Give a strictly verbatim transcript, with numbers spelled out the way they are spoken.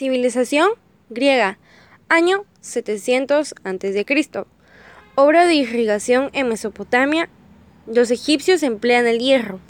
Civilización griega, año setecientos antes de Cristo. Obra de irrigación en Mesopotamia. Los egipcios emplean el hierro.